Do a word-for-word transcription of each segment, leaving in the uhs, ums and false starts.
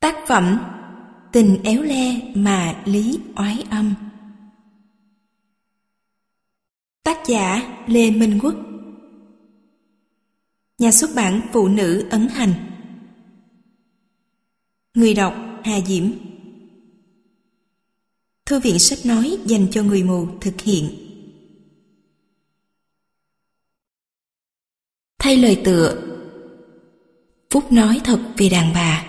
Tác phẩm Tình éo le mà lý oái âm. Tác giả Lê Minh Quốc. Nhà xuất bản Phụ Nữ Ấn Hành. Người đọc Hà Diễm. Thư viện sách nói dành cho người mù thực hiện. Thay lời tựa: Phúc nói thật về đàn bà.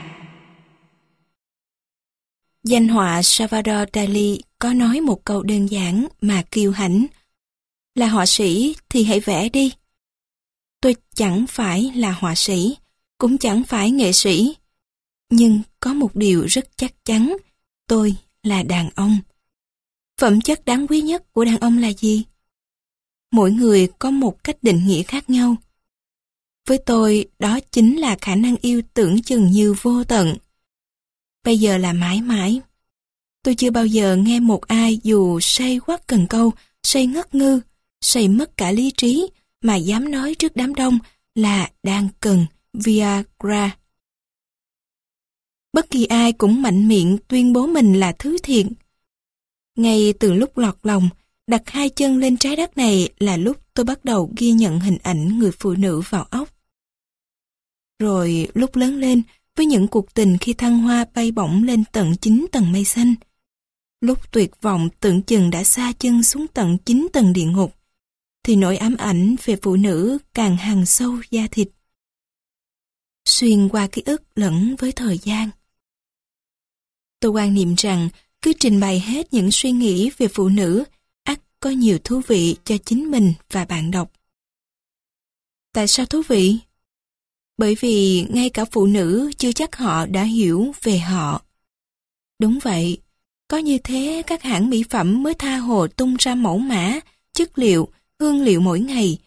Danh họa Salvador Dali có nói một câu đơn giản mà kiêu hãnh: là họa sĩ thì hãy vẽ đi. Tôi chẳng phải là họa sĩ, cũng chẳng phải nghệ sĩ, nhưng có một điều rất chắc chắn: tôi là đàn ông. Phẩm chất đáng quý nhất của đàn ông là gì? Mỗi người có một cách định nghĩa khác nhau. Với tôi, đó chính là khả năng yêu tưởng chừng như vô tận. Bây giờ là mãi mãi. Tôi chưa bao giờ nghe một ai dù say quát cần câu, say ngất ngư, say mất cả lý trí mà dám nói trước đám đông là đang cần Viagra. Bất kỳ ai cũng mạnh miệng tuyên bố mình là thứ thiệt. Ngay từ lúc lọt lòng, đặt hai chân lên trái đất này là lúc tôi bắt đầu ghi nhận hình ảnh người phụ nữ vào óc. Rồi lúc lớn lên, với những cuộc tình khi thăng hoa bay bổng lên tận chín tầng mây xanh, lúc tuyệt vọng tưởng chừng đã xa chân xuống tận chín tầng địa ngục, thì nỗi ám ảnh về phụ nữ càng hằn sâu da thịt, xuyên qua ký ức lẫn với thời gian. Tôi quan niệm rằng cứ trình bày hết những suy nghĩ về phụ nữ, ắt có nhiều thú vị cho chính mình và bạn đọc. Tại sao thú vị? Bởi vì ngay cả phụ nữ chưa chắc họ đã hiểu về họ. Đúng vậy, có như thế các hãng mỹ phẩm mới tha hồ tung ra mẫu mã, chất liệu, hương liệu mỗi ngày.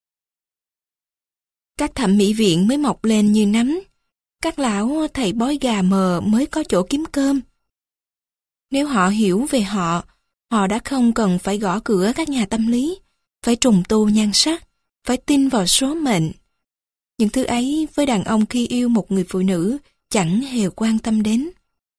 Các thẩm mỹ viện mới mọc lên như nấm, các lão thầy bói gà mờ mới có chỗ kiếm cơm. Nếu họ hiểu về họ, họ đã không cần phải gõ cửa các nhà tâm lý, phải trùng tu nhan sắc, phải tin vào số mệnh. Những thứ ấy với đàn ông khi yêu một người phụ nữ chẳng hề quan tâm đến.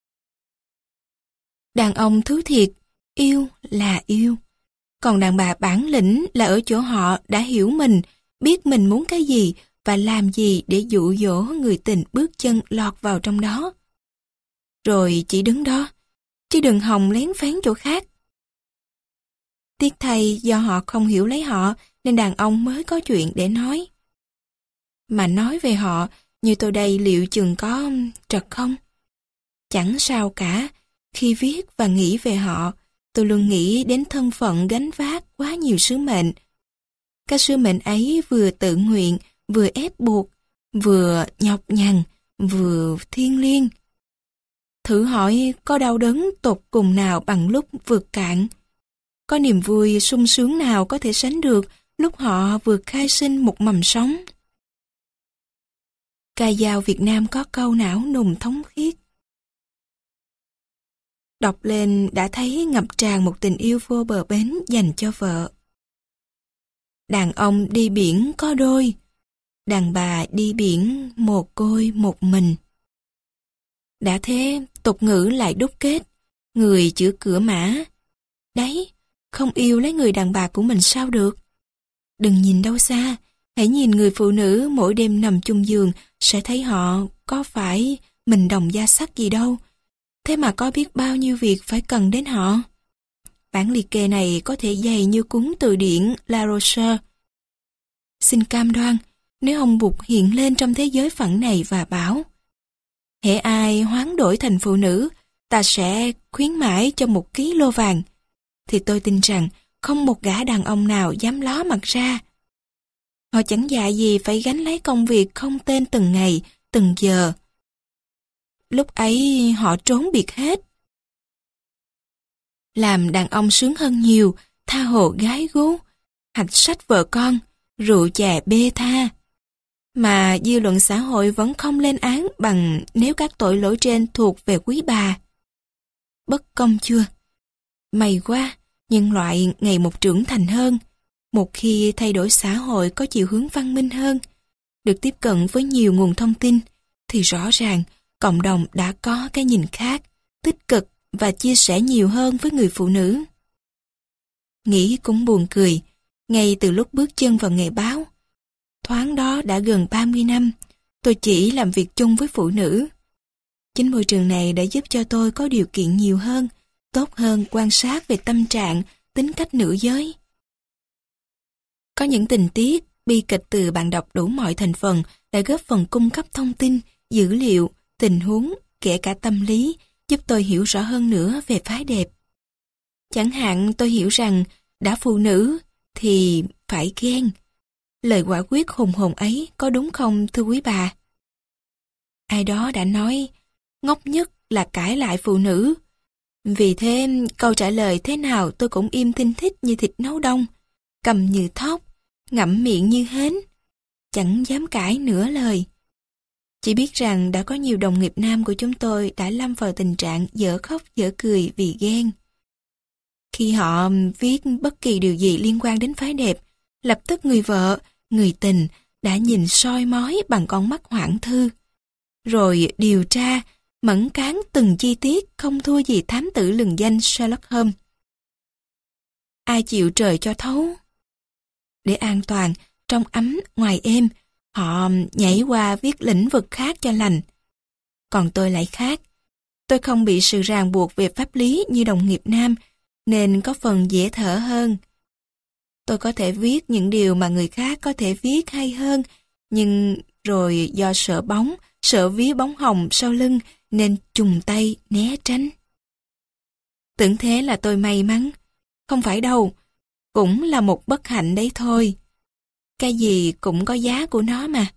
Đàn ông thứ thiệt, yêu là yêu. Còn đàn bà bản lĩnh là ở chỗ họ đã hiểu mình, biết mình muốn cái gì và làm gì để dụ dỗ người tình bước chân lọt vào trong đó. Rồi chỉ đứng đó, chứ đừng hòng lén phén chỗ khác. Tiếc thay do họ không hiểu lấy họ nên đàn ông mới có chuyện để nói. Mà nói về họ, như tôi đây liệu chừng có trật không? Chẳng sao cả, khi viết và nghĩ về họ, tôi luôn nghĩ đến thân phận gánh vác quá nhiều sứ mệnh. Các sứ mệnh ấy vừa tự nguyện, vừa ép buộc, vừa nhọc nhằn, vừa thiêng liêng. Thử hỏi có đau đớn tột cùng nào bằng lúc vượt cạn? Có niềm vui sung sướng nào có thể sánh được lúc họ vừa khai sinh một mầm sống? Ca dao Việt Nam có câu não nùng thống khiết. Đọc lên đã thấy ngập tràn một tình yêu vô bờ bến dành cho vợ. Đàn ông đi biển có đôi, đàn bà đi biển mồ côi một mình. Đã thế, tục ngữ lại đúc kết, người chữa cửa mã. Đấy, không yêu lấy người đàn bà của mình sao được? Đừng nhìn đâu xa, hãy nhìn người phụ nữ mỗi đêm nằm chung giường sẽ thấy họ có phải mình đồng da sắt gì đâu. Thế mà có biết bao nhiêu việc phải cần đến họ. Bản liệt kê này có thể dày như cuốn từ điển La Roche. Xin cam đoan, nếu ông Bụt hiện lên trong thế giới phận này và bảo: hễ ai hoán đổi thành phụ nữ, ta sẽ khuyến mãi cho một ký lô vàng, thì tôi tin rằng không một gã đàn ông nào dám ló mặt ra. Họ chẳng dạ gì phải gánh lấy công việc không tên từng ngày, từng giờ. Lúc ấy họ trốn biệt hết. Làm đàn ông sướng hơn nhiều, tha hồ gái gú, hạch sách vợ con, rượu chè bê tha. Mà dư luận xã hội vẫn không lên án bằng nếu các tội lỗi trên thuộc về quý bà. Bất công chưa? May quá, nhân loại ngày một trưởng thành hơn. Một khi thay đổi xã hội có chiều hướng văn minh hơn, được tiếp cận với nhiều nguồn thông tin, thì rõ ràng cộng đồng đã có cái nhìn khác, tích cực và chia sẻ nhiều hơn với người phụ nữ. Nghĩ cũng buồn cười, ngay từ lúc bước chân vào nghề báo. Thoáng đó đã gần ba mươi năm, tôi chỉ làm việc chung với phụ nữ. Chính môi trường này đã giúp cho tôi có điều kiện nhiều hơn, tốt hơn quan sát về tâm trạng, tính cách nữ giới. Có những tình tiết, bi kịch từ bạn đọc đủ mọi thành phần đã góp phần cung cấp thông tin, dữ liệu, tình huống, kể cả tâm lý, giúp tôi hiểu rõ hơn nữa về phái đẹp. Chẳng hạn tôi hiểu rằng đã phụ nữ thì phải ghen. Lời quả quyết hùng hồn ấy có đúng không thưa quý bà? Ai đó đã nói, ngốc nhất là cãi lại phụ nữ. Vì thế, câu trả lời thế nào tôi cũng im thinh thích như thịt nấu đông, cầm như thóc, ngậm miệng như hến, chẳng dám cãi nửa lời. Chỉ biết rằng đã có nhiều đồng nghiệp nam của chúng tôi đã lâm vào tình trạng dở khóc dở cười vì ghen. Khi họ viết bất kỳ điều gì liên quan đến phái đẹp, lập tức người vợ, người tình đã nhìn soi mói bằng con mắt hoảng thư. Rồi điều tra, mẫn cán từng chi tiết không thua gì thám tử lừng danh Sherlock Holmes. Ai chịu trời cho thấu? Để an toàn, trong ấm, ngoài êm, họ nhảy qua viết lĩnh vực khác cho lành. Còn tôi lại khác. Tôi không bị sự ràng buộc về pháp lý như đồng nghiệp nam, nên có phần dễ thở hơn. Tôi có thể viết những điều mà người khác có thể viết hay hơn, nhưng rồi do sợ bóng, sợ vía bóng hồng sau lưng nên trùng tay né tránh. Tưởng thế là tôi may mắn. Không phải đâu, cũng là một bất hạnh đấy thôi. Cái gì cũng có giá của nó mà.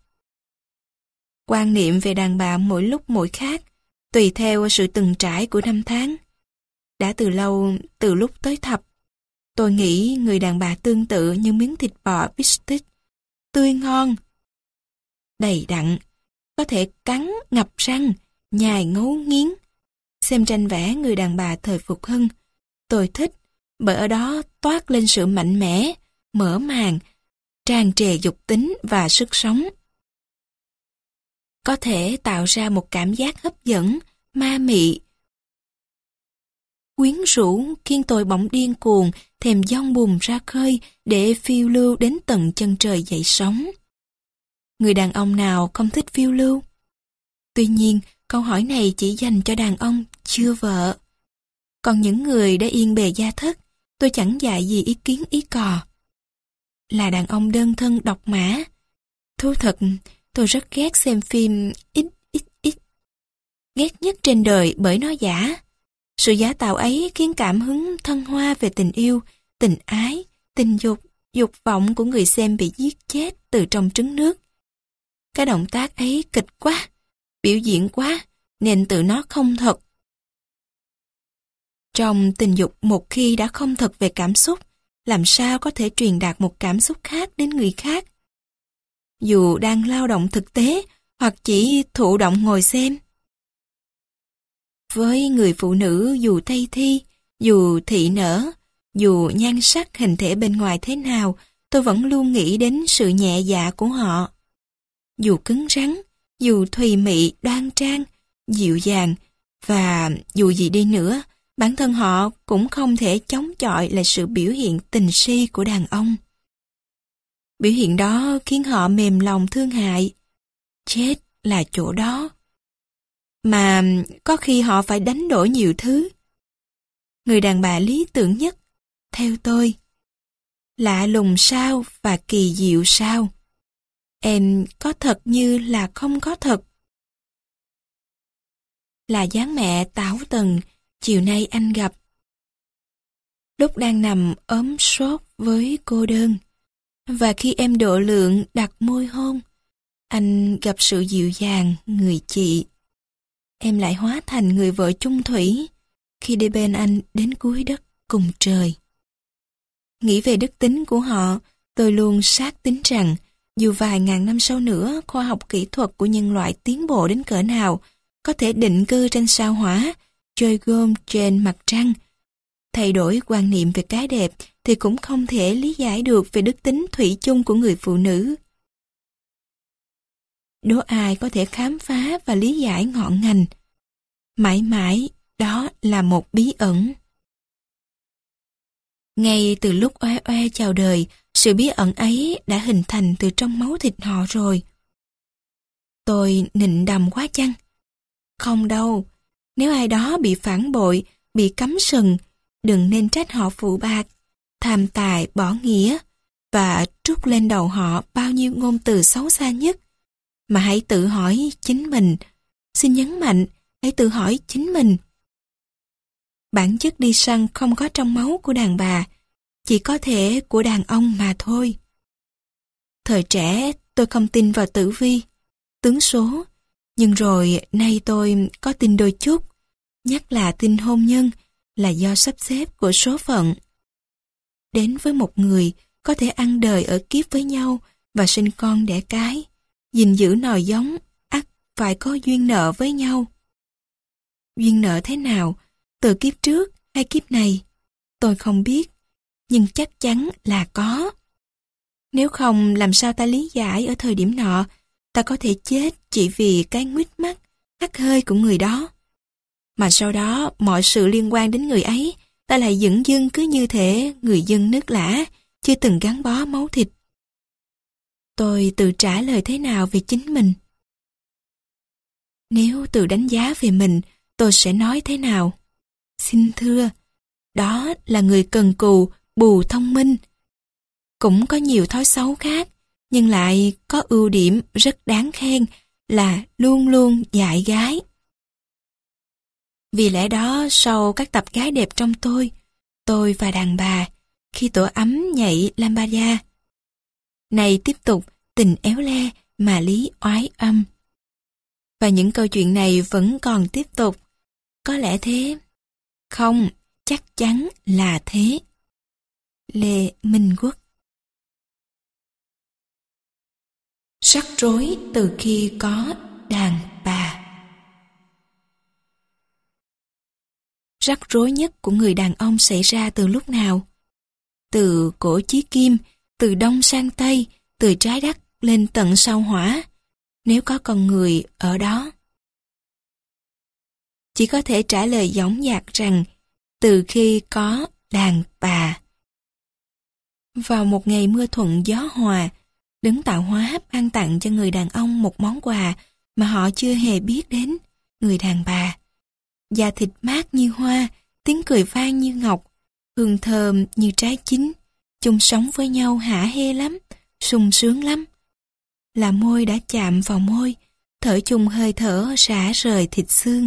Quan niệm về đàn bà mỗi lúc mỗi khác, tùy theo sự từng trải của năm tháng. Đã từ lâu, từ lúc tới thập, tôi nghĩ người đàn bà tương tự như miếng thịt bò bít-tết, tươi ngon, đầy đặn, có thể cắn, ngập răng, nhai ngấu nghiến. Xem tranh vẽ người đàn bà thời Phục Hưng, tôi thích, bởi ở đó toát lên sự mạnh mẽ, mở màng, tràn trề dục tính và sức sống. Có thể tạo ra một cảm giác hấp dẫn, ma mị, quyến rũ khiến tôi bỗng điên cuồng, thèm dong bùm ra khơi để phiêu lưu đến tận chân trời dậy sóng. Người đàn ông nào không thích phiêu lưu? Tuy nhiên, câu hỏi này chỉ dành cho đàn ông chưa vợ. Còn những người đã yên bề gia thất, tôi chẳng dạy gì ý kiến ý cò. Là đàn ông đơn thân độc mã. Thú thật, tôi rất ghét xem phim ít ít ít. Ghét nhất trên đời bởi nó giả. Sự giả tạo ấy khiến cảm hứng thăng hoa về tình yêu, tình ái, tình dục, dục vọng của người xem bị giết chết từ trong trứng nước. Cái động tác ấy kịch quá, biểu diễn quá, nên tự nó không thật. Trong tình dục một khi đã không thật về cảm xúc, làm sao có thể truyền đạt một cảm xúc khác đến người khác? Dù đang lao động thực tế hoặc chỉ thụ động ngồi xem. Với người phụ nữ dù tây thi, dù thị nở, dù nhan sắc hình thể bên ngoài thế nào, tôi vẫn luôn nghĩ đến sự nhẹ dạ của họ. Dù cứng rắn, dù thùy mị, đoan trang, dịu dàng, và dù gì đi nữa, bản thân họ cũng không thể chống chọi lại sự biểu hiện tình si của đàn ông. Biểu hiện đó khiến họ mềm lòng thương hại. Chết là chỗ đó. Mà có khi họ phải đánh đổi nhiều thứ. Người đàn bà lý tưởng nhất, theo tôi, lạ lùng sao và kỳ diệu sao. Em có thật như là không có thật. Là dáng mẹ táo tần, chiều nay anh gặp. Lúc đang nằm ốm sốt với cô đơn, và khi em độ lượng đặt môi hôn, anh gặp sự dịu dàng người chị. Em lại hóa thành người vợ chung thủy khi đi bên anh đến cuối đất cùng trời. Nghĩ về đức tính của họ, tôi luôn xác tín rằng dù vài ngàn năm sau nữa khoa học kỹ thuật của nhân loại tiến bộ đến cỡ nào, có thể định cư trên sao hỏa, chơi gôm trên mặt trăng, thay đổi quan niệm về cái đẹp thì cũng không thể lý giải được về đức tính thủy chung của người phụ nữ. đố ai có thể khám phá và lý giải ngọn ngành. Mãi mãi, đó là một bí ẩn. Ngay từ lúc oe oe chào đời, sự bí ẩn ấy đã hình thành từ trong máu thịt họ rồi. Tôi nịnh đầm quá chăng? Không đâu, nếu ai đó bị phản bội, bị cấm sừng, đừng nên trách họ phụ bạc, tham tài bỏ nghĩa và trút lên đầu họ bao nhiêu ngôn từ xấu xa nhất. Mà hãy tự hỏi chính mình, xin nhấn mạnh, hãy tự hỏi chính mình. Bản chất đi săn không có trong máu của đàn bà, chỉ có thể của đàn ông mà thôi. Thời trẻ tôi không tin vào tử vi, tướng số, nhưng rồi nay tôi có tin đôi chút, nhất là tin hôn nhân là do sắp xếp của số phận. Đến với một người có thể ăn đời ở kiếp với nhau và sinh con đẻ cái, gìn giữ nòi giống, ắt phải có duyên nợ với nhau. Duyên nợ thế nào, từ kiếp trước hay kiếp này, tôi không biết, nhưng chắc chắn là có. Nếu không, làm sao ta lý giải ở thời điểm nọ, ta có thể chết chỉ vì cái nguýt mắt, hắt hơi của người đó. Mà sau đó, mọi sự liên quan đến người ấy, ta lại dửng dưng cứ như thể người dân nước lã, chưa từng gắn bó máu thịt. Tôi tự trả lời thế nào về chính mình? Nếu tự đánh giá về mình, tôi sẽ nói thế nào? Xin thưa, đó là người cần cù, bù thông minh. Cũng có nhiều thói xấu khác, nhưng lại có ưu điểm rất đáng khen là luôn luôn dại gái. Vì lẽ đó, sau các tập gái đẹp trong tôi, tôi và đàn bà, khi tổ ấm nhảy lambada, này tiếp tục tình éo le mà lý oái âm. Và những câu chuyện này vẫn còn tiếp tục. Có lẽ thế. Không, chắc chắn là thế. Lê Minh Quốc. Rắc rối từ khi có đàn bà. Rắc rối nhất của người đàn ông xảy ra từ lúc nào? Từ cổ chí kim, từ đông sang tây, từ trái đất lên tận sao hỏa, nếu có con người ở đó. Chỉ có thể trả lời dõng dạc rằng từ khi có đàn bà. Vào một ngày mưa thuận gió hòa, Đấng Tạo Hóa ban tặng cho người đàn ông một món quà mà họ chưa hề biết đến, người đàn bà. Da thịt mát như hoa, tiếng cười vang như ngọc, hương thơm như trái chín, chung sống với nhau hả hê lắm, sung sướng lắm. Là môi đã chạm vào môi, thở chung hơi thở rã rời thịt xương.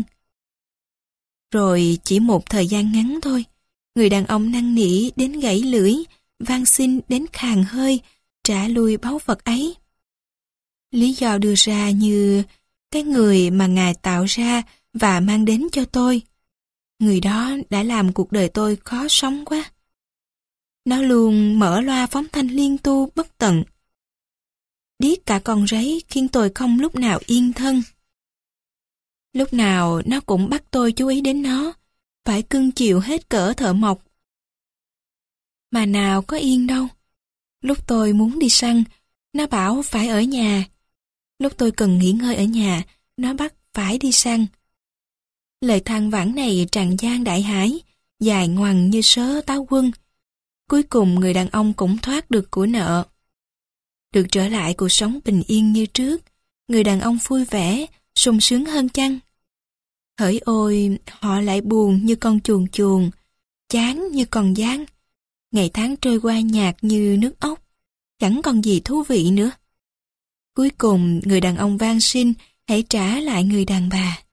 Rồi chỉ một thời gian ngắn thôi, người đàn ông năn nỉ đến gãy lưỡi, van xin đến khàn hơi, trả lui báu vật ấy. Lý do đưa ra như cái người mà Ngài tạo ra và mang đến cho tôi. Người đó đã làm cuộc đời tôi khó sống quá. Nó luôn mở loa phóng thanh liên tu bất tận. Điếc cả con rấy khiến tôi không lúc nào yên thân. Lúc nào nó cũng bắt tôi chú ý đến nó, phải cưng chiều hết cỡ thợ mộc. Mà nào có yên đâu. Lúc tôi muốn đi săn, nó bảo phải ở nhà. Lúc tôi cần nghỉ ngơi ở nhà, nó bắt phải đi săn. Lời than vãn này tràn gian đại hải, dài ngoằng như sớ táo quân. Cuối cùng người đàn ông cũng thoát được của nợ. Được trở lại cuộc sống bình yên như trước, người đàn ông vui vẻ, sung sướng hơn chăng? Hỡi ôi, họ lại buồn như con chuồn chuồn, chán như con gián. Ngày tháng trôi qua nhạt như nước ốc, chẳng còn gì thú vị nữa. Cuối cùng, người đàn ông van xin hãy trả lại người đàn bà.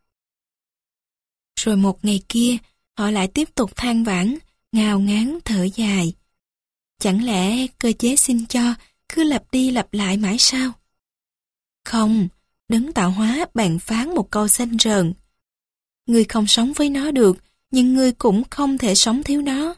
Rồi một ngày kia, họ lại tiếp tục than vãn, ngao ngán thở dài. Chẳng lẽ cơ chế xin cho cứ lặp đi lặp lại mãi sao? Không, Đấng Tạo Hóa bàn phán một câu xanh rờn. Ngươi không sống với nó được, nhưng ngươi cũng không thể sống thiếu nó.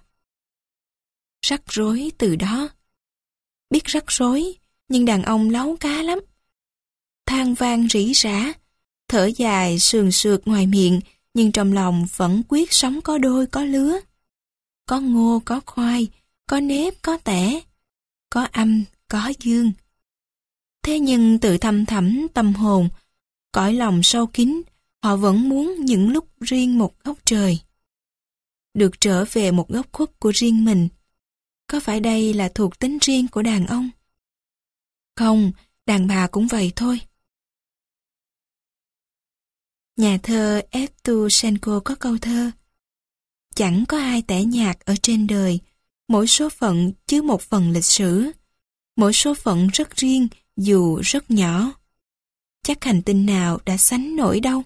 Rắc rối từ đó. Biết rắc rối, nhưng đàn ông láu cá lắm. Than vang rỉ rả, thở dài sườn sượt ngoài miệng, nhưng trong lòng vẫn quyết sống có đôi có lứa. Có ngô, có khoai, có nếp, có tẻ, có âm, có dương. Thế nhưng tự thăm thẳm tâm hồn, cõi lòng sâu kín, họ vẫn muốn những lúc riêng một góc trời. Được trở về một góc khuất của riêng mình. Có phải đây là thuộc tính riêng của đàn ông? Không, đàn bà cũng vậy thôi. Nhà thơ Evtushenko có câu thơ: chẳng có ai tẻ nhạt ở trên đời, mỗi số phận chứa một phần lịch sử. Mỗi số phận rất riêng dù rất nhỏ. Chắc hành tinh nào đã sánh nổi đâu.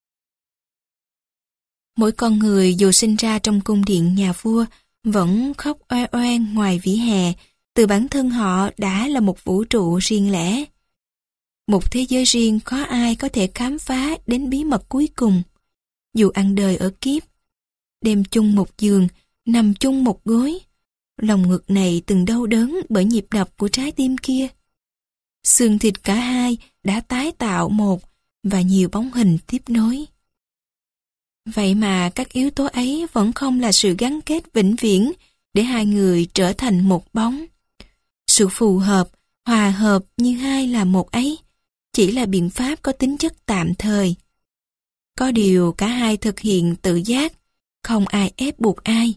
Mỗi con người dù sinh ra trong cung điện nhà vua vẫn khóc oe oe ngoài vỉa hè, từ bản thân họ đã là một vũ trụ riêng lẻ. Một thế giới riêng khó ai có thể khám phá đến bí mật cuối cùng. Dù ăn đời ở kiếp, đêm chung một giường, nằm chung một gối, lòng ngực này từng đau đớn bởi nhịp đập của trái tim kia. Xương thịt cả hai đã tái tạo một và nhiều bóng hình tiếp nối. Vậy mà các yếu tố ấy vẫn không là sự gắn kết vĩnh viễn để hai người trở thành một bóng. Sự phù hợp, hòa hợp như hai là một ấy chỉ là biện pháp có tính chất tạm thời. Có điều cả hai thực hiện tự giác, không ai ép buộc ai.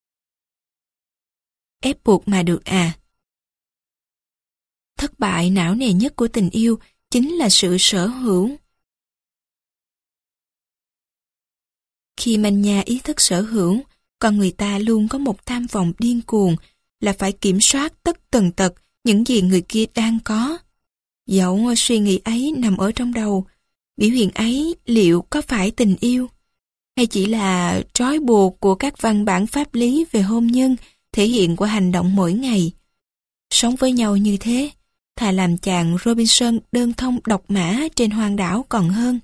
Ép buộc mà được à? Thất bại não nề nhất của tình yêu chính là sự sở hữu. Khi manh nha ý thức sở hữu, con người ta luôn có một tham vọng điên cuồng là phải kiểm soát tất tần tật những gì người kia đang có. Dẫu suy nghĩ ấy nằm ở trong đầu, biểu hiện ấy liệu có phải tình yêu, hay chỉ là trói buộc của các văn bản pháp lý về hôn nhân thể hiện qua hành động mỗi ngày. Sống với nhau như thế, thà làm chàng Robinson đơn thông độc mã trên hoang đảo còn hơn.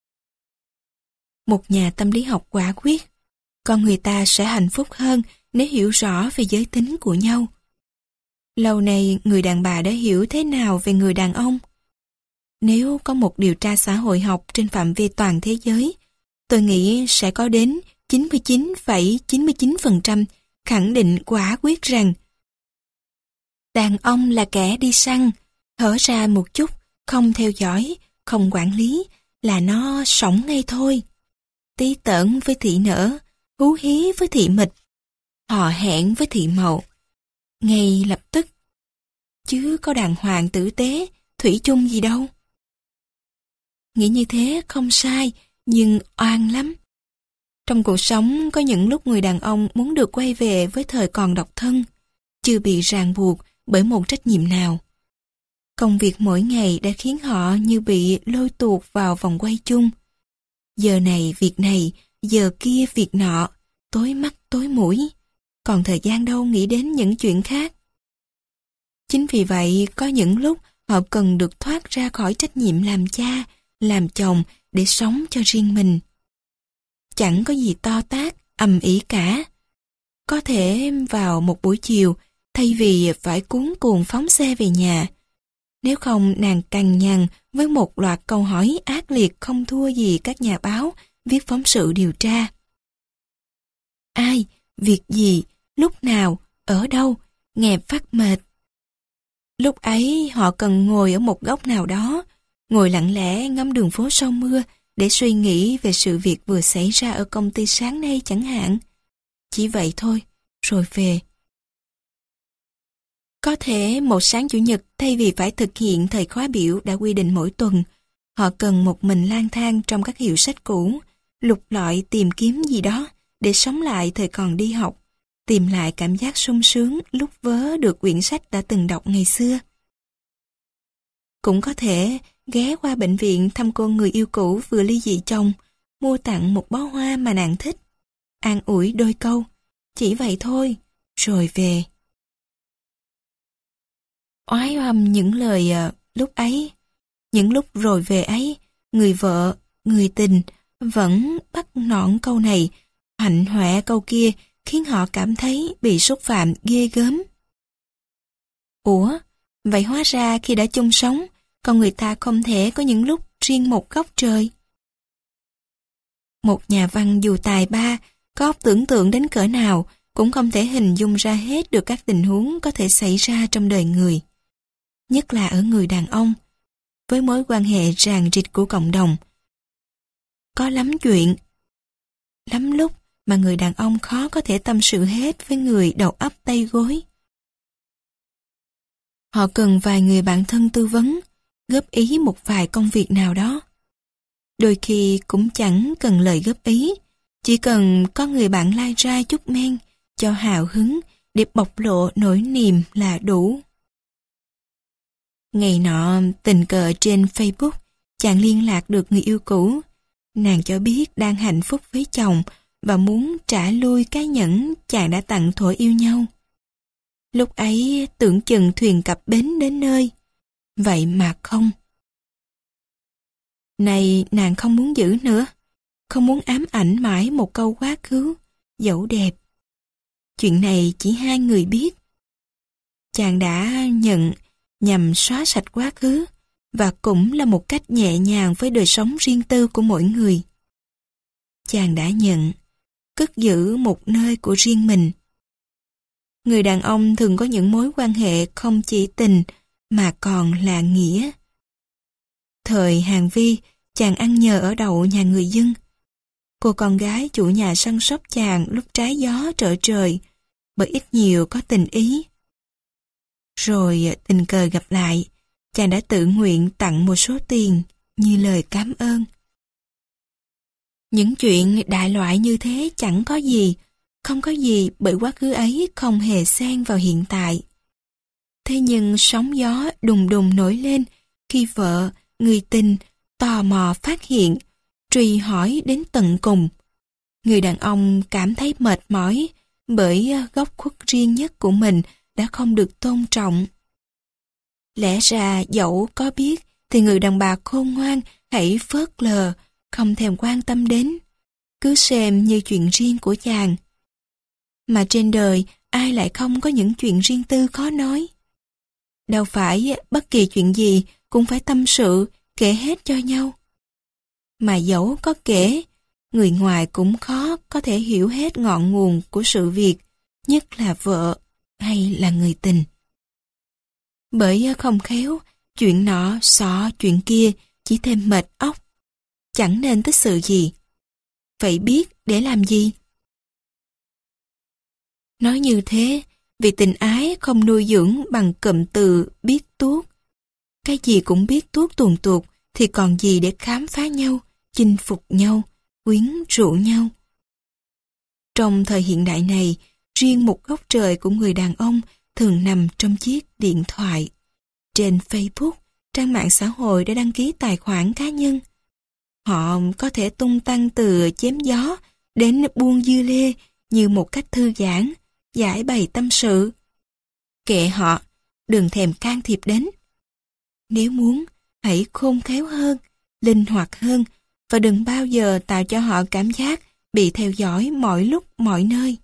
Một nhà tâm lý học quả quyết, con người ta sẽ hạnh phúc hơn nếu hiểu rõ về giới tính của nhau. Lâu nay người đàn bà đã hiểu thế nào về người đàn ông. Nếu có một điều tra xã hội học trên phạm vi toàn thế giới, tôi nghĩ sẽ có đến chín mươi chín phẩy chín mươi chín phần trăm khẳng định quả quyết rằng đàn ông là kẻ đi săn, hở ra một chút, không theo dõi, không quản lý, là nó sõng ngay thôi. Tí tởn với thị nở, hú hí với thị mịch, hò hẹn với thị mậu. Ngay lập tức. Chứ có đàng hoàng tử tế, thủy chung gì đâu. Nghĩ như thế không sai, nhưng oan lắm. Trong cuộc sống có những lúc người đàn ông muốn được quay về với thời còn độc thân, chưa bị ràng buộc bởi một trách nhiệm nào. Công việc mỗi ngày đã khiến họ như bị lôi tuột vào vòng quay chung. Giờ này việc này, giờ kia việc nọ, tối mắt tối mũi, còn thời gian đâu nghĩ đến những chuyện khác. Chính vì vậy, có những lúc họ cần được thoát ra khỏi trách nhiệm làm cha, làm chồng để sống cho riêng mình. Chẳng có gì to tát, ầm ĩ cả. Có thể vào một buổi chiều, thay vì phải cuống cuồng phóng xe về nhà, nếu không nàng cằn nhằn với một loạt câu hỏi ác liệt không thua gì các nhà báo viết phóng sự điều tra. Ai, việc gì, lúc nào, ở đâu, nghe phát mệt. Lúc ấy họ cần ngồi ở một góc nào đó, ngồi lặng lẽ ngắm đường phố sau mưa để suy nghĩ về sự việc vừa xảy ra ở công ty sáng nay chẳng hạn. Chỉ vậy thôi, rồi về. Có thể một sáng Chủ nhật thay vì phải thực hiện thời khóa biểu đã quy định mỗi tuần, họ cần một mình lang thang trong các hiệu sách cũ, lục lọi tìm kiếm gì đó để sống lại thời còn đi học, tìm lại cảm giác sung sướng lúc vớ được quyển sách đã từng đọc ngày xưa. Cũng có thể ghé qua bệnh viện thăm cô người yêu cũ vừa ly dị chồng, mua tặng một bó hoa mà nàng thích, an ủi đôi câu, chỉ vậy thôi, rồi về. Oái oăm những lời uh, lúc ấy, những lúc rồi về ấy, người vợ, người tình vẫn bắt nõn câu này, hạnh hoẹ câu kia, khiến họ cảm thấy bị xúc phạm ghê gớm. Ủa, vậy hóa ra khi đã chung sống, con người ta không thể có những lúc riêng một góc trời. Một nhà văn dù tài ba, có óc tưởng tượng đến cỡ nào, cũng không thể hình dung ra hết được các tình huống có thể xảy ra trong đời người. nhất là ở người đàn ông, với mối quan hệ ràng rịt của cộng đồng. Có lắm chuyện, lắm lúc mà người đàn ông khó có thể tâm sự hết với người đầu óc tay gối. Họ cần vài người bạn thân tư vấn, góp ý một vài công việc nào đó. Đôi khi cũng chẳng cần lời góp ý, chỉ cần có người bạn lai ra chút men, cho hào hứng để bộc lộ nỗi niềm là đủ. Ngày nọ, tình cờ trên Facebook, chàng liên lạc được người yêu cũ. Nàng cho biết đang hạnh phúc với chồng và muốn trả lui cái nhẫn chàng đã tặng thuở yêu nhau. Lúc ấy tưởng chừng thuyền cập bến đến nơi, vậy mà không. Này nàng không muốn giữ nữa, không muốn ám ảnh mãi một câu quá khứ, dẫu đẹp. Chuyện này chỉ hai người biết. Chàng đã nhận nhằm xóa sạch quá khứ, và cũng là một cách nhẹ nhàng với đời sống riêng tư của mỗi người. Chàng đã nhận, cất giữ một nơi của riêng mình. Người đàn ông thường có những mối quan hệ không chỉ tình mà còn là nghĩa. Thời Hàn Vi, chàng ăn nhờ ở đậu nhà người dân. Cô con gái chủ nhà săn sóc chàng lúc trái gió trở trời, bởi ít nhiều có tình ý. Rồi tình cờ gặp lại, chàng đã tự nguyện tặng một số tiền như lời cảm ơn. Những chuyện đại loại như thế chẳng có gì, không có gì bởi quá khứ ấy không hề xen vào hiện tại. Thế nhưng sóng gió đùng đùng nổi lên khi vợ, người tình, tò mò phát hiện, truy hỏi đến tận cùng. Người đàn ông cảm thấy mệt mỏi bởi góc khuất riêng nhất của mình đã không được tôn trọng. Lẽ ra dẫu có biết thì người đàn bà khôn ngoan hãy phớt lờ, không thèm quan tâm đến, cứ xem như chuyện riêng của chàng. Mà trên đời ai lại không có những chuyện riêng tư khó nói. Đâu phải bất kỳ chuyện gì cũng phải tâm sự, kể hết cho nhau. Mà dẫu có kể, người ngoài cũng khó có thể hiểu hết ngọn nguồn của sự việc, nhất là vợ hay là người tình. Bởi không khéo, chuyện nọ xọ chuyện kia chỉ thêm mệt óc, chẳng nên tích sự gì. Vậy biết để làm gì? Nói như thế, vì tình ái không nuôi dưỡng bằng cụm từ biết tuốt. Cái gì cũng biết tuốt tuồn tuột thì còn gì để khám phá nhau, chinh phục nhau, quyến rũ nhau. Trong thời hiện đại này, riêng một góc trời của người đàn ông thường nằm trong chiếc điện thoại. Trên Facebook, trang mạng xã hội đã đăng ký tài khoản cá nhân. Họ có thể tung tăng từ chém gió đến buông dưa lê như một cách thư giãn, giải bày tâm sự. Kệ họ, đừng thèm can thiệp đến. Nếu muốn, hãy khôn khéo hơn, linh hoạt hơn và đừng bao giờ tạo cho họ cảm giác bị theo dõi mọi lúc mọi nơi.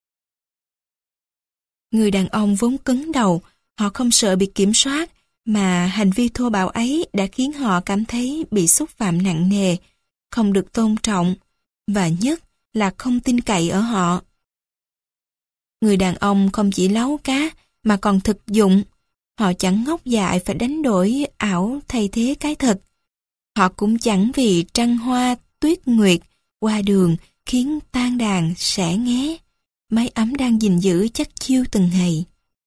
Người đàn ông vốn cứng đầu, họ không sợ bị kiểm soát, mà hành vi thô bạo ấy đã khiến họ cảm thấy bị xúc phạm nặng nề, không được tôn trọng, và nhất là không tin cậy ở họ. Người đàn ông không chỉ láu cá, mà còn thực dụng. Họ chẳng ngốc dại phải đánh đổi ảo thay thế cái thật. Họ cũng chẳng vì trăng hoa, tuyết nguyệt, qua đường khiến tan đàn, sẻ nghé. Mái ấm đang gìn giữ chắc chiêu từng ngày.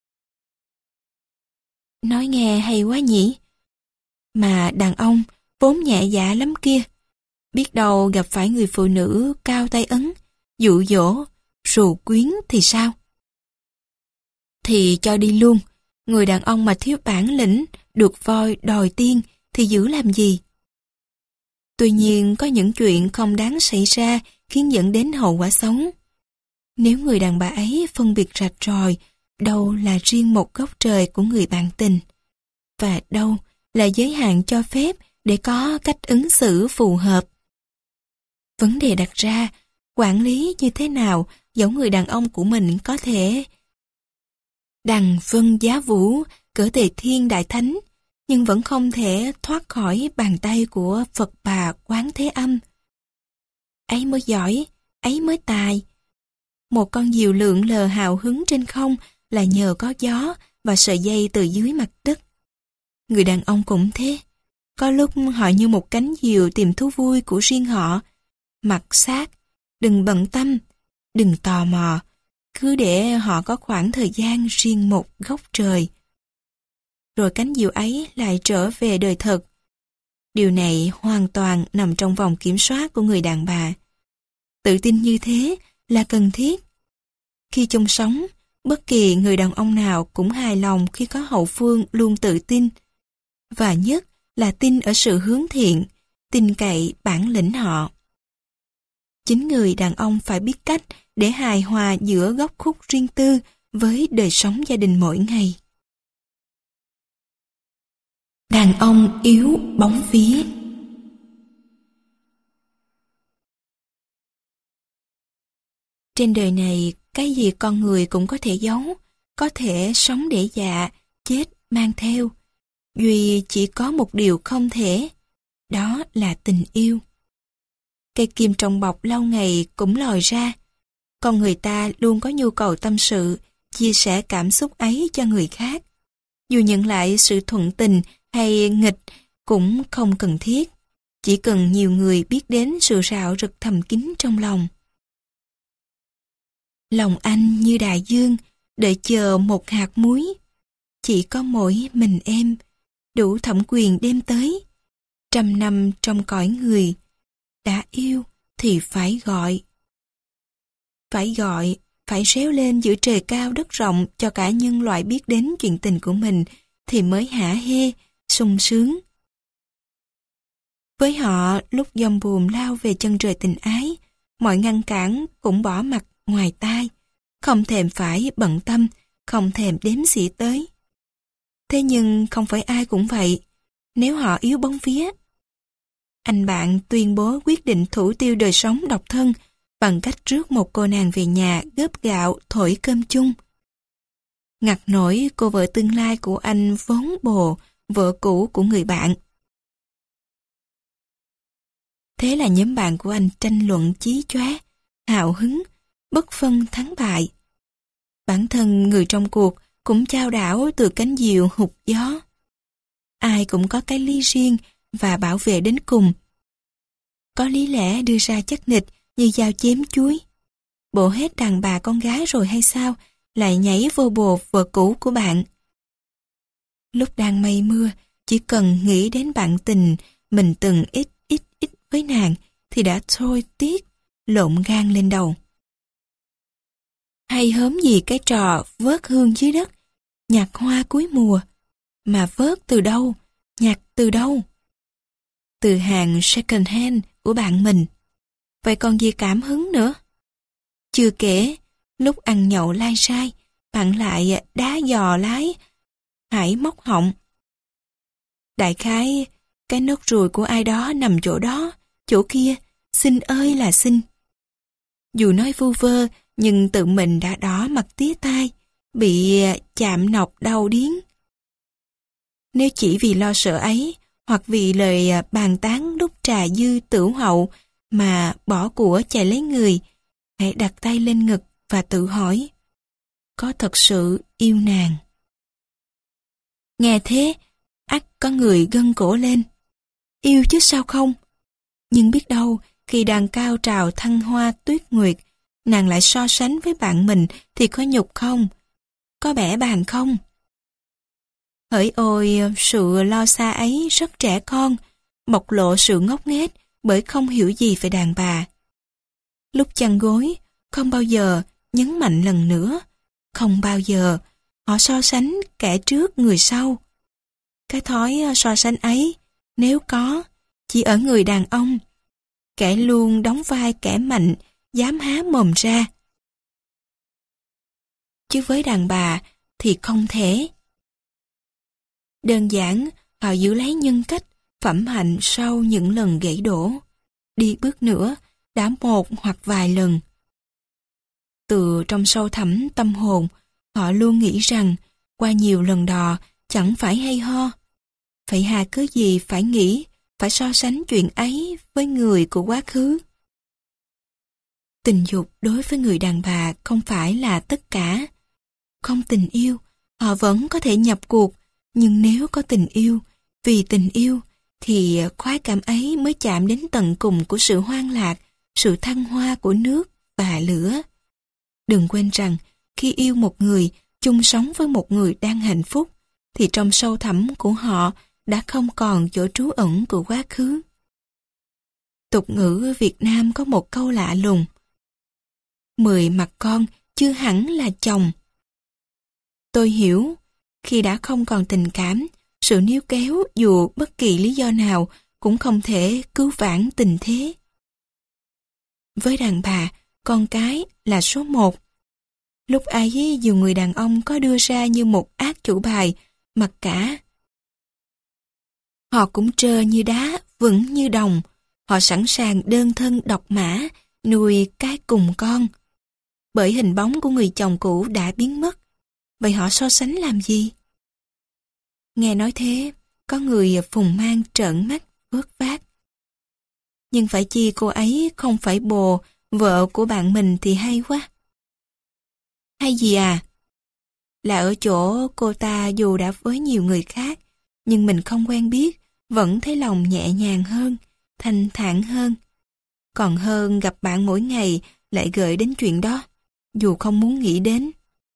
Nói nghe hay quá nhỉ? Mà đàn ông vốn nhẹ dạ lắm kia. Biết đâu gặp phải người phụ nữ cao tay ấn, dụ dỗ, rù quyến thì sao? Thì cho đi luôn. Người đàn ông mà thiếu bản lĩnh, được voi đòi tiên thì giữ làm gì? Tuy nhiên có những chuyện không đáng xảy ra khiến dẫn đến hậu quả xấu. Nếu người đàn bà ấy phân biệt rạch ròi, đâu là riêng một góc trời của người bạn tình, và đâu là giới hạn cho phép để có cách ứng xử phù hợp. Vấn đề đặt ra, quản lý như thế nào dẫu người đàn ông của mình có thể đằng vân giá vũ, cỡ Tề Thiên Đại Thánh, nhưng vẫn không thể thoát khỏi bàn tay của Phật Bà Quán Thế Âm. Ấy mới giỏi, ấy mới tài. Một con diều lượn lờ hào hứng trên không là nhờ có gió và sợi dây từ dưới mặt đất. Người đàn ông cũng thế. Có lúc họ như một cánh diều tìm thú vui của riêng họ. Mặc xác, đừng bận tâm, đừng tò mò, cứ để họ có khoảng thời gian riêng một góc trời. Rồi cánh diều ấy lại trở về đời thực. Điều này hoàn toàn nằm trong vòng kiểm soát của người đàn bà. Tự tin như thế là cần thiết. Khi chung sống, bất kỳ người đàn ông nào cũng hài lòng khi có hậu phương luôn tự tin. Và nhất là tin ở sự hướng thiện, tin cậy bản lĩnh họ. Chính người đàn ông phải biết cách để hài hòa giữa góc khúc riêng tư với đời sống gia đình mỗi ngày. Đàn ông yếu bóng vía. Trên đời này, cái gì con người cũng có thể giấu, có thể sống để dạ, chết mang theo. Duy chỉ có một điều không thể, đó là tình yêu. Cây kim trong bọc lâu ngày cũng lòi ra. Con người ta luôn có nhu cầu tâm sự, chia sẻ cảm xúc ấy cho người khác. Dù nhận lại sự thuận tình hay nghịch cũng không cần thiết. Chỉ cần nhiều người biết đến sự rạo rực thầm kín trong lòng. Lòng anh như đại dương, đợi chờ một hạt muối. Chỉ có mỗi mình em, đủ thẩm quyền đem tới. Trăm năm trong cõi người, đã yêu thì phải gọi. Phải gọi, phải réo lên giữa trời cao đất rộng cho cả nhân loại biết đến chuyện tình của mình thì mới hả hê, sung sướng. Với họ, lúc dòng buồm lao về chân trời tình ái, mọi ngăn cản cũng bỏ mặt ngoài tai, không thèm phải bận tâm, không thèm đếm xỉa tới. Thế nhưng không phải ai cũng vậy, nếu họ yếu bóng vía. Anh bạn tuyên bố quyết định thủ tiêu đời sống độc thân bằng cách rước một cô nàng về nhà góp gạo thổi cơm chung. Ngặt nổi cô vợ tương lai của anh vốn bồ, vợ cũ của người bạn. Thế là nhóm bạn của anh tranh luận chí chóe, hào hứng, bất phân thắng bại. Bản thân người trong cuộc cũng chao đảo từ cánh diều hụt gió. Ai cũng có cái lý riêng và bảo vệ đến cùng. Có lý lẽ đưa ra chắc nịch như dao chém chuối. Bộ hết đàn bà con gái rồi hay sao, lại nhảy vô bồ vợ cũ của bạn. Lúc đang mây mưa, chỉ cần nghĩ đến bạn tình mình từng ít ít ít với nàng thì đã thôi tiếc, lộn gan lên đầu. Hay hớm gì cái trò vớt hương dưới đất, nhặt hoa cuối mùa, mà vớt từ đâu, nhặt từ đâu? Từ hàng second hand của bạn mình. Vậy còn gì cảm hứng nữa? Chưa kể, lúc ăn nhậu lai sai, bạn lại đá giò lái, hãy móc họng. Đại khái, cái nốt ruồi của ai đó nằm chỗ đó, chỗ kia, xin ơi là xin. Dù nói vu vơ, nhưng tự mình đã đỏ mặt tía tai, bị chạm nọc đau điếng. Nếu chỉ vì lo sợ ấy, hoặc vì lời bàn tán đúc trà dư tửu hậu mà bỏ của chạy lấy người, hãy đặt tay lên ngực và tự hỏi, có thật sự yêu nàng? Nghe thế, ắt có người gân cổ lên. Yêu chứ sao không? Nhưng biết đâu, khi đang cao trào thăng hoa tuyết nguyệt, nàng lại so sánh với bạn mình thì có nhục không? Có bẽ bàng không? Hỡi ôi, sự lo xa ấy rất trẻ con, bộc lộ sự ngốc nghếch bởi không hiểu gì về đàn bà. Lúc chăn gối, không bao giờ, nhấn mạnh lần nữa, không bao giờ, họ so sánh kẻ trước người sau. Cái thói so sánh ấy, nếu có, chỉ ở người đàn ông, kẻ luôn đóng vai kẻ mạnh, dám há mồm ra. Chứ với đàn bà thì không thể. Đơn giản, họ giữ lấy nhân cách, phẩm hạnh sau những lần gãy đổ. Đi bước nữa, đã một hoặc vài lần. Từ trong sâu thẳm tâm hồn, họ luôn nghĩ rằng, qua nhiều lần đò, chẳng phải hay ho. Vậy hà cớ gì phải nghĩ, phải so sánh chuyện ấy với người của quá khứ. Tình dục đối với người đàn bà không phải là tất cả. Không tình yêu, họ vẫn có thể nhập cuộc, Nhưng nếu có tình yêu, vì tình yêu, thì khoái cảm ấy mới chạm đến tận cùng của sự hoang lạc, sự thăng hoa của nước và lửa. Đừng quên rằng, khi yêu một người, chung sống với một người đang hạnh phúc, thì trong sâu thẳm của họ đã không còn chỗ trú ẩn của quá khứ. Tục ngữ Việt Nam có một câu lạ lùng. Mười mặt con chưa hẳn là chồng. Tôi hiểu, khi đã không còn tình cảm, sự níu kéo dù bất kỳ lý do nào cũng không thể cứu vãn tình thế. Với đàn bà, con cái là số một. Lúc ấy dù người đàn ông có đưa ra như một ác chủ bài, mặc cả. Họ cũng trơ như đá, vững như đồng. Họ sẵn sàng đơn thân độc mã, nuôi cái cùng con. Bởi hình bóng của người chồng cũ đã biến mất. Vậy họ so sánh làm gì? Nghe nói thế, có người phùng mang trợn mắt, vớt vát. Nhưng phải chi cô ấy không phải bồ, vợ của bạn mình thì hay quá. Hay gì à? Là ở chỗ cô ta dù đã với nhiều người khác, nhưng mình không quen biết, vẫn thấy lòng nhẹ nhàng hơn, thanh thản hơn. Còn hơn gặp bạn mỗi ngày lại gợi đến chuyện đó, dù không muốn nghĩ đến.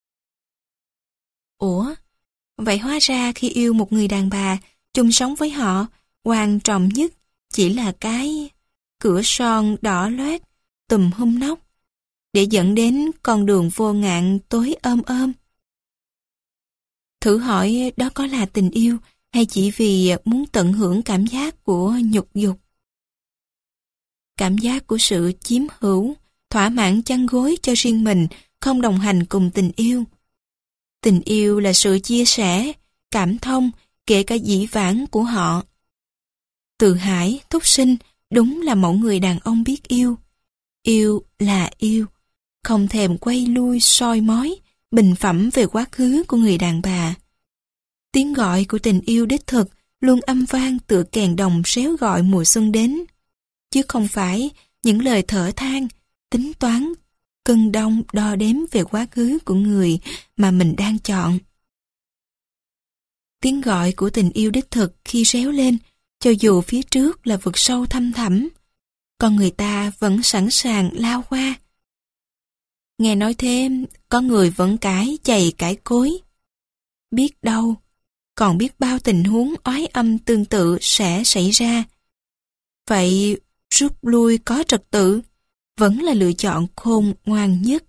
Ủa? Vậy hóa ra khi yêu một người đàn bà, chung sống với họ, quan trọng nhất chỉ là cái cửa son đỏ loét, tùm hum nóc, để dẫn đến con đường vô ngạn tối ôm ôm. Thử hỏi đó có là tình yêu hay chỉ vì muốn tận hưởng cảm giác của nhục dục? Cảm giác của sự chiếm hữu, thỏa mãn chăn gối cho riêng mình, không đồng hành cùng tình yêu. Tình yêu là sự chia sẻ, cảm thông, kể cả dĩ vãng của họ. Từ Hải, Thúc Sinh, đúng là mẫu người đàn ông biết yêu. Yêu là yêu, không thèm quay lui soi mói, bình phẩm về quá khứ của người đàn bà. Tiếng gọi của tình yêu đích thực luôn âm vang tựa kèn đồng réo gọi mùa xuân đến, chứ không phải những lời thở than, tính toán, cân đong đo đếm về quá khứ của người mà mình đang chọn. Tiếng gọi của tình yêu đích thực khi réo lên, cho dù phía trước là vực sâu thăm thẳm, con người ta vẫn sẵn sàng lao qua. Nghe nói thêm, có người vẫn cãi chày cãi cối. Biết đâu, còn biết bao tình huống oái âm tương tự sẽ xảy ra. Vậy rút lui có trật tự vẫn là lựa chọn khôn ngoan nhất.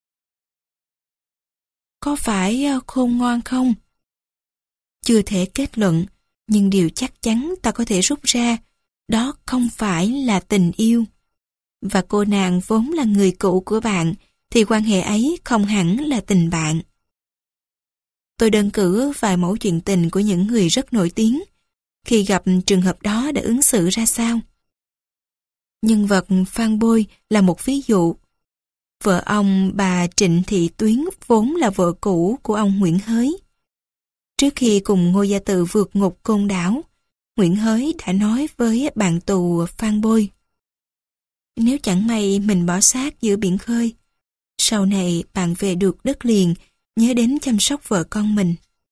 Có phải khôn ngoan không? Chưa thể kết luận, nhưng điều chắc chắn ta có thể rút ra, đó không phải là tình yêu. Và cô nàng vốn là người cũ của bạn, thì quan hệ ấy không hẳn là tình bạn. Tôi đơn cử vài mẫu chuyện tình của những người rất nổi tiếng, khi gặp trường hợp đó đã ứng xử ra sao. Nhân vật Phan Bôi là một ví dụ. Vợ ông bà Trịnh Thị Tuyến vốn là vợ cũ của ông Nguyễn Hới. Trước khi cùng Ngô Gia Tự vượt ngục Côn Đảo, Nguyễn Hới đã nói với bạn tù Phan Bôi: nếu chẳng may mình bỏ xác giữa biển khơi, sau này bạn về được đất liền, nhớ đến chăm sóc vợ con mình.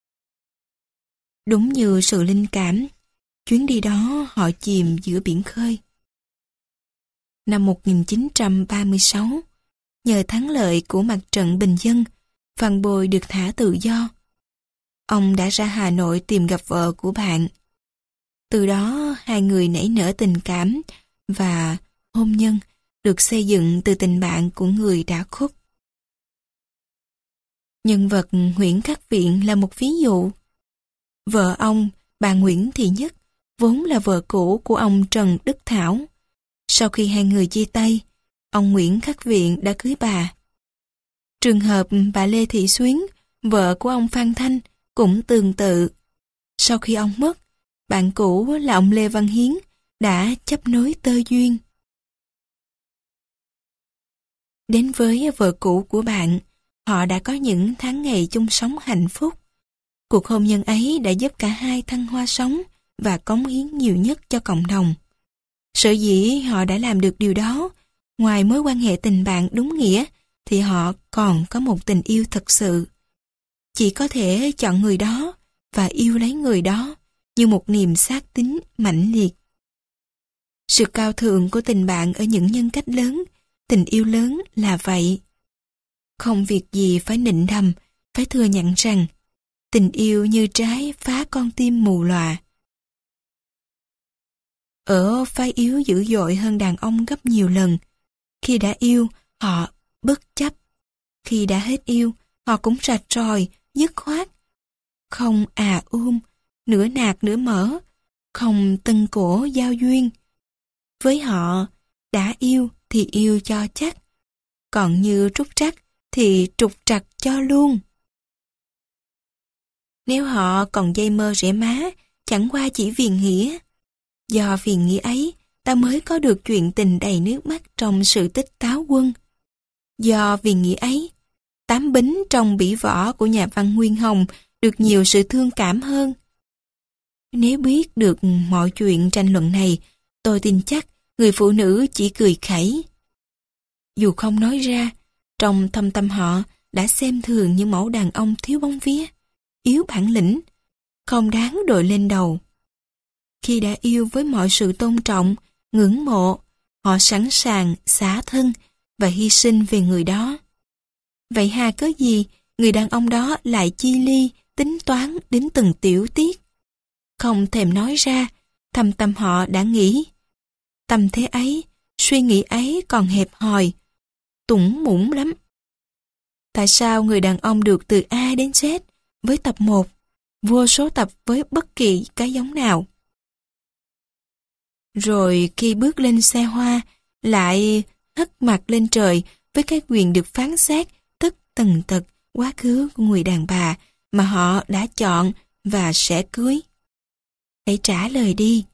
Đúng như sự linh cảm, chuyến đi đó họ chìm giữa biển khơi. Năm một nghìn chín trăm ba mươi sáu, nhờ thắng lợi của mặt trận bình dân, Phan Bôi được thả tự do. Ông đã ra Hà Nội tìm gặp vợ của bạn. Từ đó hai người nảy nở tình cảm và hôn nhân được xây dựng từ tình bạn của người đã khuất. Nhân vật Nguyễn Khắc Viện là một ví dụ. Vợ ông, bà Nguyễn Thị Nhất, vốn là vợ cũ của ông Trần Đức Thảo. Sau khi hai người chia tay, ông Nguyễn Khắc Viện đã cưới bà. Trường hợp bà Lê Thị Xuyến, vợ của ông Phan Thanh, cũng tương tự. Sau khi ông mất, bạn cũ là ông Lê Văn Hiến đã chấp nối tơ duyên. Đến với vợ cũ của bạn, họ đã có những tháng ngày chung sống hạnh phúc. Cuộc hôn nhân ấy đã giúp cả hai thăng hoa sống và cống hiến nhiều nhất cho cộng đồng. Sở dĩ họ đã làm được điều đó, ngoài mối quan hệ tình bạn đúng nghĩa, thì họ còn có một tình yêu thật sự. Chỉ có thể chọn người đó và yêu lấy người đó như một niềm xác tín mãnh liệt. Sự cao thượng của tình bạn ở những nhân cách lớn, tình yêu lớn là vậy. Không việc gì phải nịnh đầm, phải thừa nhận rằng tình yêu như trái phá con tim mù lòa. Ở phái yếu dữ dội hơn đàn ông gấp nhiều lần. Khi đã yêu, họ bất chấp. Khi đã hết yêu, họ cũng rạch ròi, dứt khoát. Không à ôm, nửa nạt nửa mở, không tân cổ giao duyên. Với họ, đã yêu thì yêu cho chắc, còn như trúc trắc thì trục trặc cho luôn. Nếu họ còn dây mơ rễ má, chẳng qua chỉ vì nghĩa. Do vì nghĩa ấy, ta mới có được chuyện tình đầy nước mắt trong sự tích Táo Quân. Do vì nghĩa ấy, Tám Bính trong bỉ võ của nhà văn Nguyên Hồng được nhiều sự thương cảm hơn. Nếu biết được mọi chuyện tranh luận này, tôi tin chắc người phụ nữ chỉ cười khẩy. Dù không nói ra, trong thâm tâm họ đã xem thường những mẫu đàn ông thiếu bóng vía, yếu bản lĩnh, không đáng đội lên đầu. Khi đã yêu với mọi sự tôn trọng, ngưỡng mộ, họ sẵn sàng xả thân và hy sinh về người đó. Vậy hà cớ gì người đàn ông đó lại chi ly, tính toán đến từng tiểu tiết? Không thèm nói ra, thầm tâm họ đã nghĩ. Tâm thế ấy, suy nghĩ ấy còn hẹp hòi, tủng mũng lắm. Tại sao người đàn ông được từ A đến Z với tập một, vô số tập với bất kỳ cái giống nào? Rồi khi bước lên xe hoa, lại hất mặt lên trời với cái quyền được phán xét tất tần tật quá khứ của người đàn bà mà họ đã chọn và sẽ cưới. Hãy trả lời đi.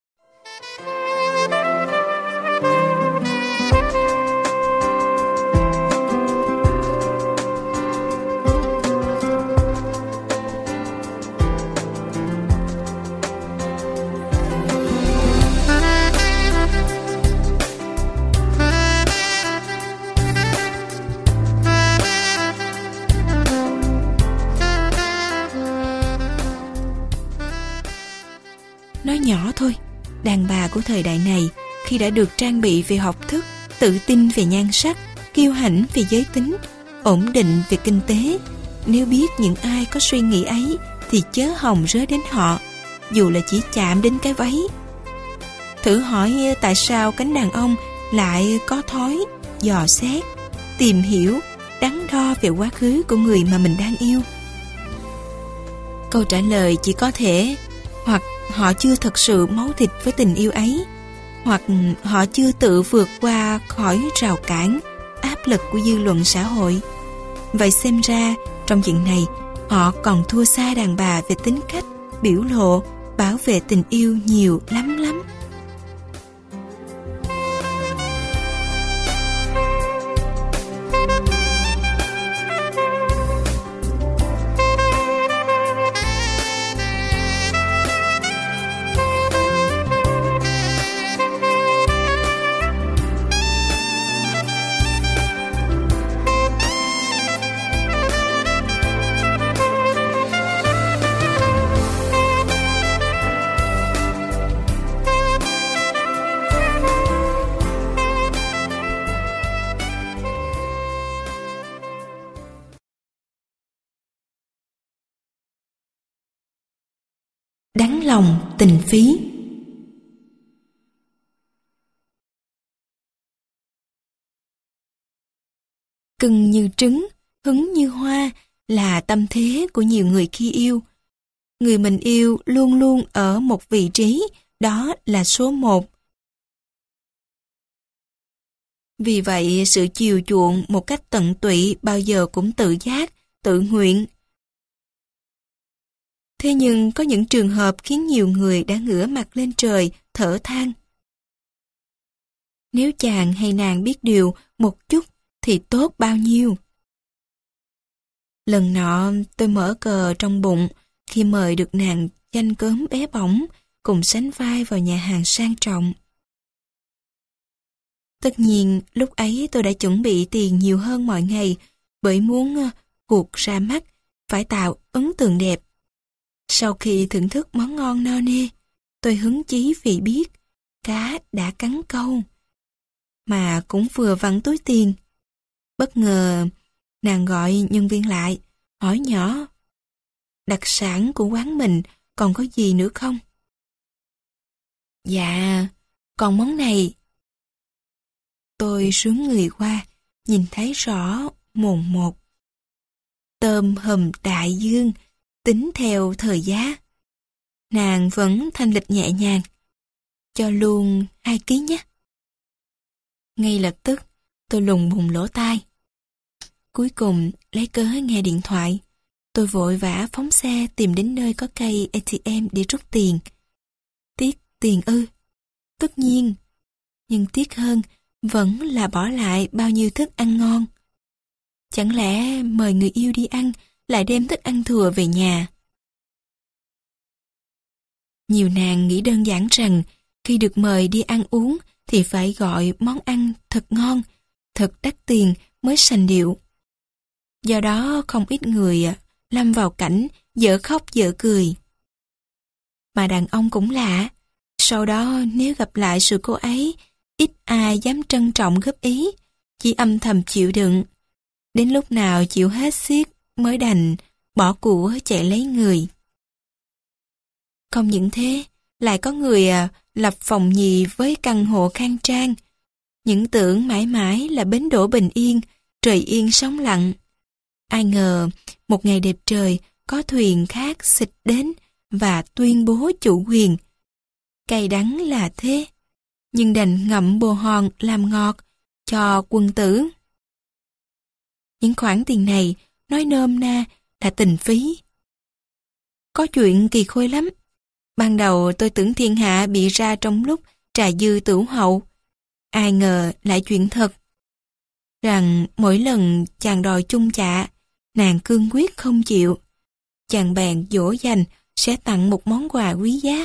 Nói nhỏ thôi, đàn bà của thời đại này khi đã được trang bị về học thức, tự tin về nhan sắc, kiêu hãnh về giới tính, ổn định về kinh tế, nếu biết những ai có suy nghĩ ấy thì chớ hòng rớ đến họ, dù là chỉ chạm đến cái váy. Thử hỏi tại sao cánh đàn ông lại có thói dò xét, tìm hiểu, đắn đo về quá khứ của người mà mình đang yêu. Câu trả lời chỉ có thể hoặc họ chưa thật sự máu thịt với tình yêu ấy, hoặc họ chưa tự vượt qua khỏi rào cản, áp lực của dư luận xã hội. Vậy xem ra, trong chuyện này, họ còn thua xa đàn bà về tính cách, biểu lộ, bảo vệ tình yêu nhiều lắm lắm. Đắng lòng tình phí. Cưng như trứng, hứng như hoa là tâm thế của nhiều người khi yêu. Người mình yêu luôn luôn ở một vị trí, đó là số một. Vì vậy, sự chiều chuộng một cách tận tụy bao giờ cũng tự giác, tự nguyện. Thế nhưng có những trường hợp khiến nhiều người đã ngửa mặt lên trời, thở than. Nếu chàng hay nàng biết điều một chút thì tốt bao nhiêu. Lần nọ tôi mở cờ trong bụng khi mời được nàng chanh cớm bé bỏng cùng sánh vai vào nhà hàng sang trọng. Tất nhiên lúc ấy tôi đã chuẩn bị tiền nhiều hơn mọi ngày bởi muốn cuộc ra mắt phải tạo ấn tượng đẹp. Sau khi thưởng thức món ngon no nê, tôi hứng chí vì biết cá đã cắn câu, mà cũng vừa vặn túi tiền. Bất ngờ, nàng gọi nhân viên lại, hỏi nhỏ, đặc sản của quán mình còn có gì nữa không? Dạ, còn món này. Tôi sướng người qua, nhìn thấy rõ mồn một. Tôm hùm đại dương, tính theo thời giá. Nàng vẫn thanh lịch nhẹ nhàng. Cho luôn hai ký nhé. Ngay lập tức, tôi lùng bùng lỗ tai. Cuối cùng, lấy cớ nghe điện thoại. Tôi vội vã phóng xe tìm đến nơi có cây a tê em để rút tiền. Tiếc tiền ư? Tất nhiên. Nhưng tiếc hơn vẫn là bỏ lại bao nhiêu thức ăn ngon. Chẳng lẽ mời người yêu đi ăn lại đem thức ăn thừa về nhà? Nhiều nàng nghĩ đơn giản rằng khi được mời đi ăn uống thì phải gọi món ăn thật ngon, thật đắt tiền mới sành điệu. Do đó không ít người lâm vào cảnh dở khóc dở cười. Mà đàn ông cũng lạ, sau đó nếu gặp lại sự cô ấy, ít ai dám trân trọng góp ý, chỉ âm thầm chịu đựng. Đến lúc nào chịu hết xiết mới đành bỏ của chạy lấy người. Không những thế, lại có người à, lập phòng nhì với căn hộ khang trang. Những tưởng mãi mãi là bến đỗ bình yên, trời yên sóng lặng. Ai ngờ, một ngày đẹp trời, có thuyền khác xịch đến và tuyên bố chủ quyền. Cay đắng là thế, nhưng đành ngậm bồ hòn làm ngọt cho quân tử. Những khoản tiền này, nói nôm na là tình phí. Có chuyện kỳ khôi lắm. Ban đầu tôi tưởng thiên hạ bị ra trong lúc trà dư tửu hậu. Ai ngờ lại chuyện thật. Rằng mỗi lần chàng đòi chung chạ, nàng cương quyết không chịu. Chàng bèn dỗ dành sẽ tặng một món quà quý giá.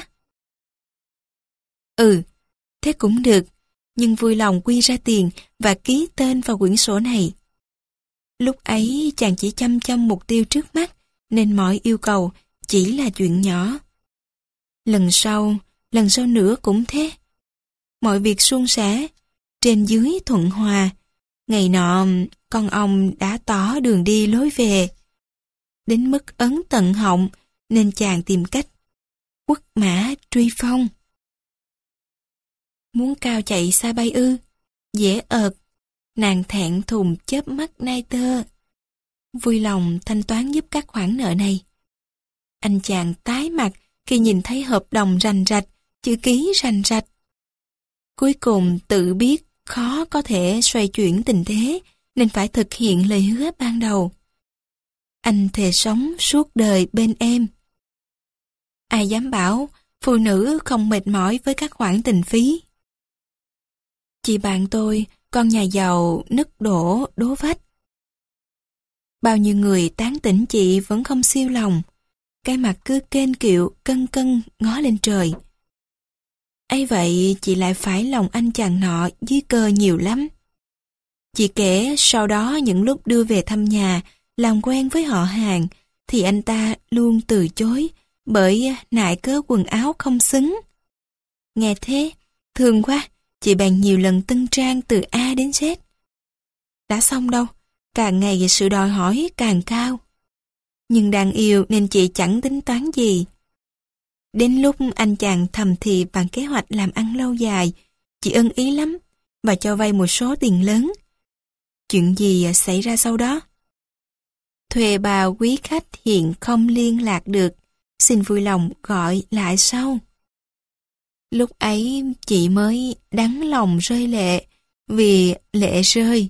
Ừ, thế cũng được, nhưng vui lòng quy ra tiền và ký tên vào quyển sổ này. Lúc ấy chàng chỉ chăm chăm mục tiêu trước mắt, nên mọi yêu cầu chỉ là chuyện nhỏ. Lần sau, lần sau nữa cũng thế. Mọi việc suôn sẻ, trên dưới thuận hòa. Ngày nọ, con ong đã tỏ đường đi lối về. Đến mức ấn tận họng, nên chàng tìm cách quất mã truy phong. Muốn cao chạy xa bay ư? Dễ ợt. Nàng thẹn thùng chớp mắt nai tơ. Vui lòng thanh toán giúp các khoản nợ này. Anh chàng tái mặt khi nhìn thấy hợp đồng rành rạch, chữ ký rành rạch. Cuối cùng tự biết khó có thể xoay chuyển tình thế, nên phải thực hiện lời hứa ban đầu. Anh thề sống suốt đời bên em. Ai dám bảo phụ nữ không mệt mỏi với các khoản tình phí. Chị bạn tôi, con nhà giàu nứt đổ đố vách. Bao nhiêu người tán tỉnh chị vẫn không siêu lòng. Cái mặt cứ kênh kiệu cân cân ngó lên trời. Ấy vậy chị lại phải lòng anh chàng nọ dưới cơ nhiều lắm. Chị kể sau đó những lúc đưa về thăm nhà, làm quen với họ hàng, thì anh ta luôn từ chối bởi nại cớ quần áo không xứng. Nghe thế, thương quá, chị bèn nhiều lần tân trang từ A đến Z. Đã xong đâu, càng ngày sự đòi hỏi càng cao. Nhưng đang yêu nên chị chẳng tính toán gì. Đến lúc anh chàng thầm thì bằng kế hoạch làm ăn lâu dài, chị ưng ý lắm và cho vay một số tiền lớn. Chuyện gì xảy ra sau đó? Thuê bao quý khách hiện không liên lạc được, xin vui lòng gọi lại sau. Lúc ấy chị mới đắng lòng rơi lệ vì lệ rơi.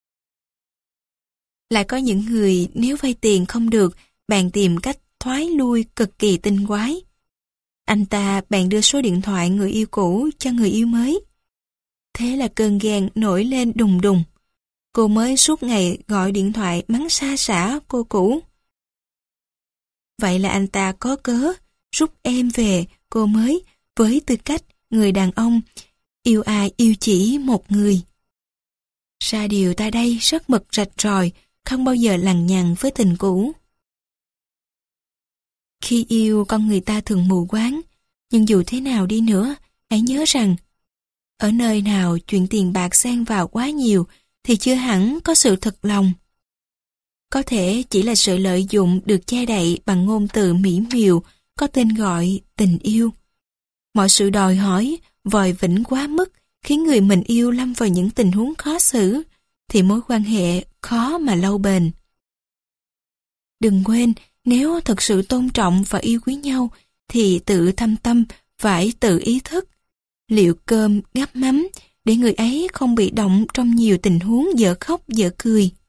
Lại có những người nếu vay tiền không được, bèn tìm cách thoái lui cực kỳ tinh quái. Anh ta bèn đưa số điện thoại người yêu cũ cho người yêu mới. Thế là cơn ghen nổi lên đùng đùng. Cô mới suốt ngày gọi điện thoại mắng xa xả cô cũ. Vậy là anh ta có cớ rút em về cô mới với tư cách người đàn ông yêu ai yêu chỉ một người. Ra điều ta đây rất mực rạch ròi, không bao giờ lằng nhằng với tình cũ. Khi yêu, con người ta thường mù quáng, nhưng dù thế nào đi nữa, hãy nhớ rằng, ở nơi nào chuyện tiền bạc xen vào quá nhiều thì chưa hẳn có sự thật lòng. Có thể chỉ là sự lợi dụng được che đậy bằng ngôn từ mỹ miều có tên gọi tình yêu. Mọi sự đòi hỏi, vòi vĩnh quá mức khiến người mình yêu lâm vào những tình huống khó xử, thì mối quan hệ khó mà lâu bền. Đừng quên, nếu thật sự tôn trọng và yêu quý nhau, thì tự thâm tâm phải tự ý thức. Liệu cơm gắp mắm để người ấy không bị động trong nhiều tình huống dở khóc dở cười.